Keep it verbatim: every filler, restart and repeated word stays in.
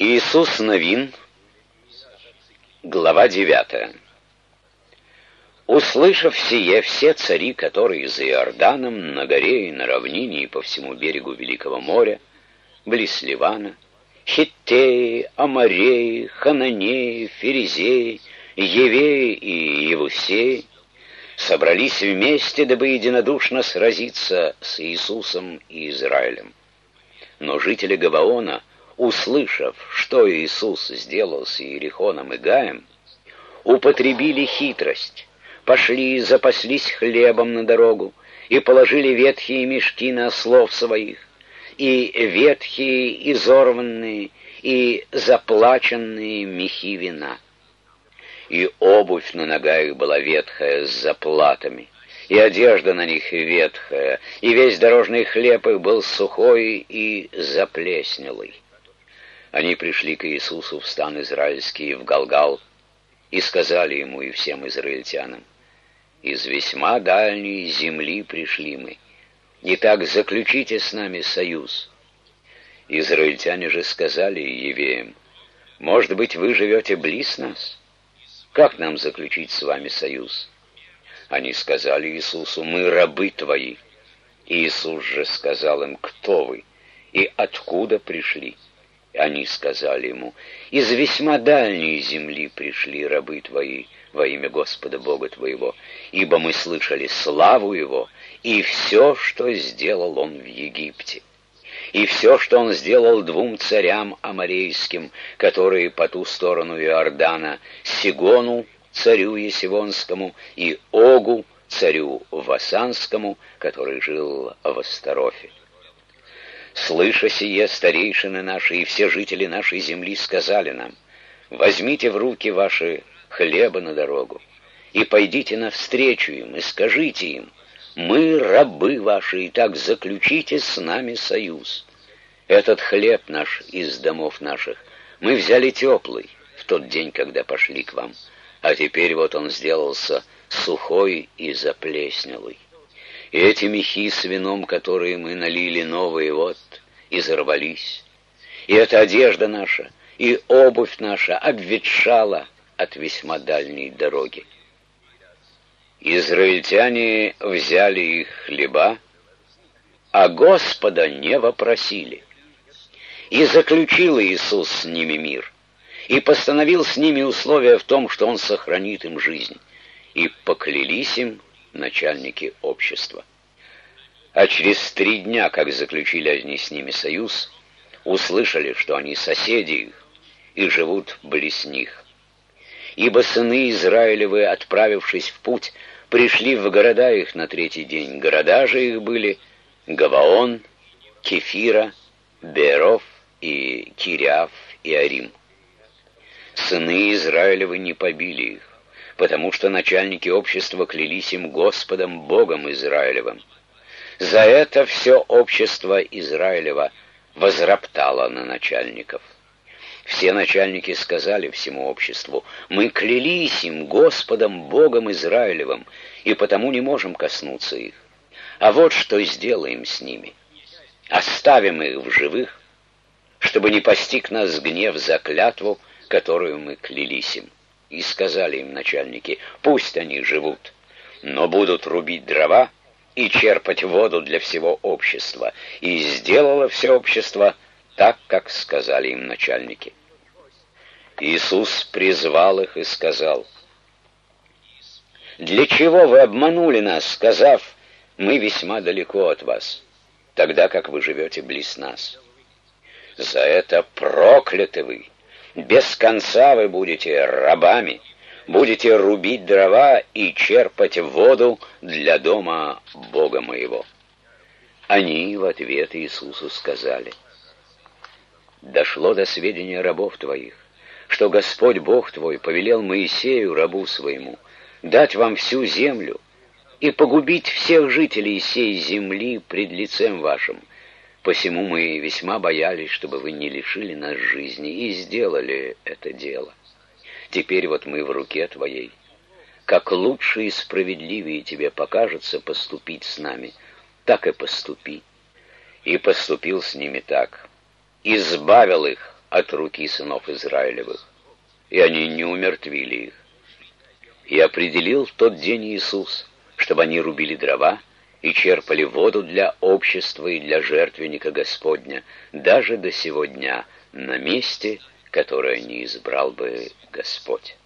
Иисус Новин, глава девятая. Услышав сие, все цари, которые за Иорданом, на горе и на равнине и по всему берегу Великого моря, близ Ливана, Хиттеи, Амореи, Хананеи, Ферезеи, Евеи и Евусеи, собрались вместе, дабы единодушно сразиться с Иисусом и Израилем. Но жители Гаваона, услышав, что Иисус сделал с Иерихоном и Гаем, употребили хитрость, пошли и запаслись хлебом на дорогу, и положили ветхие мешки на ослов своих, и ветхие, изорванные, и заплаченные мехи вина. И обувь на ногах их была ветхая с заплатами, и одежда на них ветхая, и весь дорожный хлеб их был сухой и заплеснелый. Они пришли к Иисусу в стан израильский, в Галгал, и сказали ему и всем израильтянам: «Из весьма дальней земли пришли мы. Итак, заключите с нами союз». Израильтяне же сказали евеям: «Может быть, вы живете близ нас? Как нам заключить с вами союз?» Они сказали Иисусу: «Мы рабы твои». Иисус же сказал им: «Кто вы и откуда пришли?» Они сказали ему: «Из весьма дальней земли пришли рабы твои во имя Господа Бога твоего, ибо мы слышали славу Его и все, что сделал Он в Египте, и все, что Он сделал двум царям аморейским, которые по ту сторону Иордана, Сигону, царю Есивонскому, и Огу, царю Васанскому, который жил в Астарофе. Слыша сие, старейшины наши и все жители нашей земли сказали нам: возьмите в руки ваши хлеба на дорогу, и пойдите навстречу им, и скажите им: мы рабы ваши, и так заключите с нами союз. Этот хлеб наш из домов наших мы взяли теплый в тот день, когда пошли к вам, а теперь вот он сделался сухой и заплеснелый. И эти мехи с вином, которые мы налили новые, вот, изорвались. И эта одежда наша, и обувь наша обветшала от весьма дальней дороги. Израильтяне взяли их хлеба, а Господа не вопросили. И заключил Иисус с ними мир, и постановил с ними условия в том, что Он сохранит им жизнь. И поклялись им начальники общества. А через три дня, как заключили они с ними союз, услышали, что они соседи их и живут близ них. Ибо сыны Израилевы, отправившись в путь, пришли в города их на третий день. Города же их были Гаваон, Кефира, Беров и Кириаф и Арим. Сыны Израилевы не побили их, потому что начальники общества клялись им Господом Богом Израилевым. За это все общество Израилева возроптало на начальников. Все начальники сказали всему обществу: мы клялись им Господом Богом Израилевым, и потому не можем коснуться их. А вот что сделаем с ними: оставим их в живых, чтобы не постиг нас гнев за клятву, которую мы клялись им. И сказали им начальники: пусть они живут, но будут рубить дрова и черпать воду для всего общества. И сделало все общество так, как сказали им начальники. Иисус призвал их и сказал: «Для чего вы обманули нас, сказав: мы весьма далеко от вас, тогда как вы живете близ нас? За это прокляты вы! Без конца вы будете рабами, будете рубить дрова и черпать воду для дома Бога моего». Они в ответ Иисусу сказали: «Дошло до сведения рабов твоих, что Господь Бог твой повелел Моисею, рабу своему, дать вам всю землю и погубить всех жителей сей земли пред лицем вашим. Посему мы весьма боялись, чтобы вы не лишили нас жизни, и сделали это дело. Теперь вот мы в руке твоей. Как лучше и справедливее тебе покажется поступить с нами, так и поступи». И поступил с ними так: избавил их от руки сынов Израилевых, и они не умертвили их. И определил в тот день Иисус, чтобы они рубили дрова и черпали воду для общества и для жертвенника Господня, даже до сего дня, на месте, которое не избрал бы Господь.